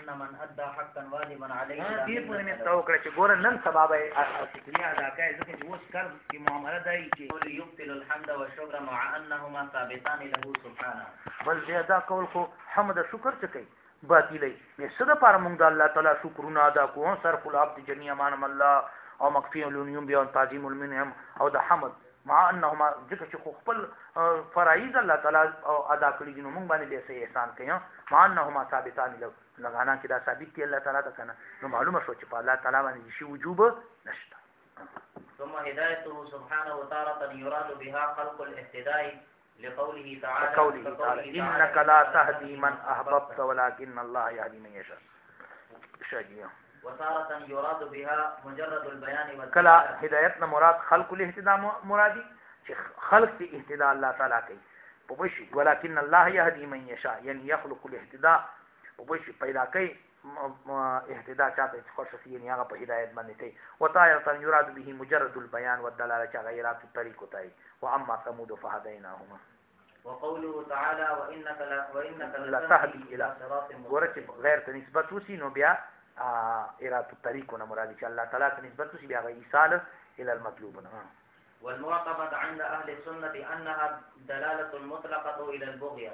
أن من أدى حقا واجبا عليه دې پورې مې توکړه چې ګوره نن سبا به شکریه ادا کوي ځکه چې اوس کار کې معامله دی چې يبطل الحمد والشكر مع أنهما ثابتان له سبحانه. بل دې ادا کول خو حمد شکر څه کوي باطلې مې څه دپاره مونږ د الله تعالی شکرونه ادا کوو صرف العبد جميع امام الله او مخفي العلوم بیا تعظیم المنعم او د حمد مع انهما ځکه چې خو خپل فرایض الله تعالی ادا کړي دي نو موږ باندې به سه احسان کوي مع انهما ثابتان له لغانا کې دا ثابت دي الله تعالی ته کنه نو معلومه شو چې په الله تعالی باندې شی وجوب نشته. ثم هدايته سبحانه وتعالى يراد بها خلق الاهتداء لقوله تعالى انك لا تهدي من احببت ولكن الله يهدي من يشاء. شاجيه وتارة يراد بها مجرد البيان کلا هدایت نه مراد خلق الاهتداء مرادي چې خلق دې اهتداء الله تعالی کوي په وشي ولكن الله يهدي من يشاء يعني يخلق الاهتداء په وشي پیدا کوي اهتداء چاته خوش شي یعنی هغه په هدایت باندې کوي وتارة يراد به مجرد البيان والدلاله چې غیرات الطريق کوي واما ثمود فهديناهما. وقوله تعالى وانك لتهدي الى صراط مستقيم غیر ته نسبت وسی نو بیا ارات الطريق مراد چې الله تعالی ته نسبت وسی بیا ایصال الى المطلوب. والمعتقد عند اهل السنه انها دلاله مطلقه الى البغيه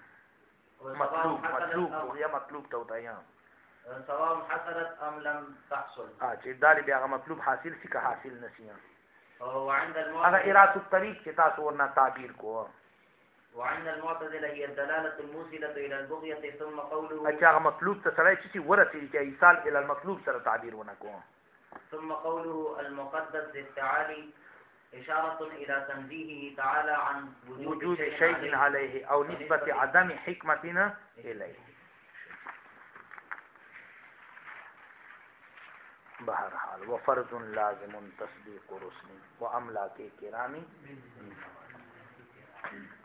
مطلوب توتایا سواء حصلت ام لم تحصل چې دالي بیا مطلوب حاصل شي که حاصل نشي. وعند هغه ارات الطريق چې تاسو ورنه تعبیر کوو. وعند المعتزله هي الدلاله الموصله الى البغيه ثم قوله هغه مطلوب ته سره چې ورته چې ایصال الى المطلوب سره تعبیر ونه کوو. ثم قوله المقدس للتعالي اشاره الى تنزيهه تعالى عن وجود شيء عليه او نسبه عدم حكمتنا اليه. بهرحال وفرض لازم تصديق رسل واملاك كرام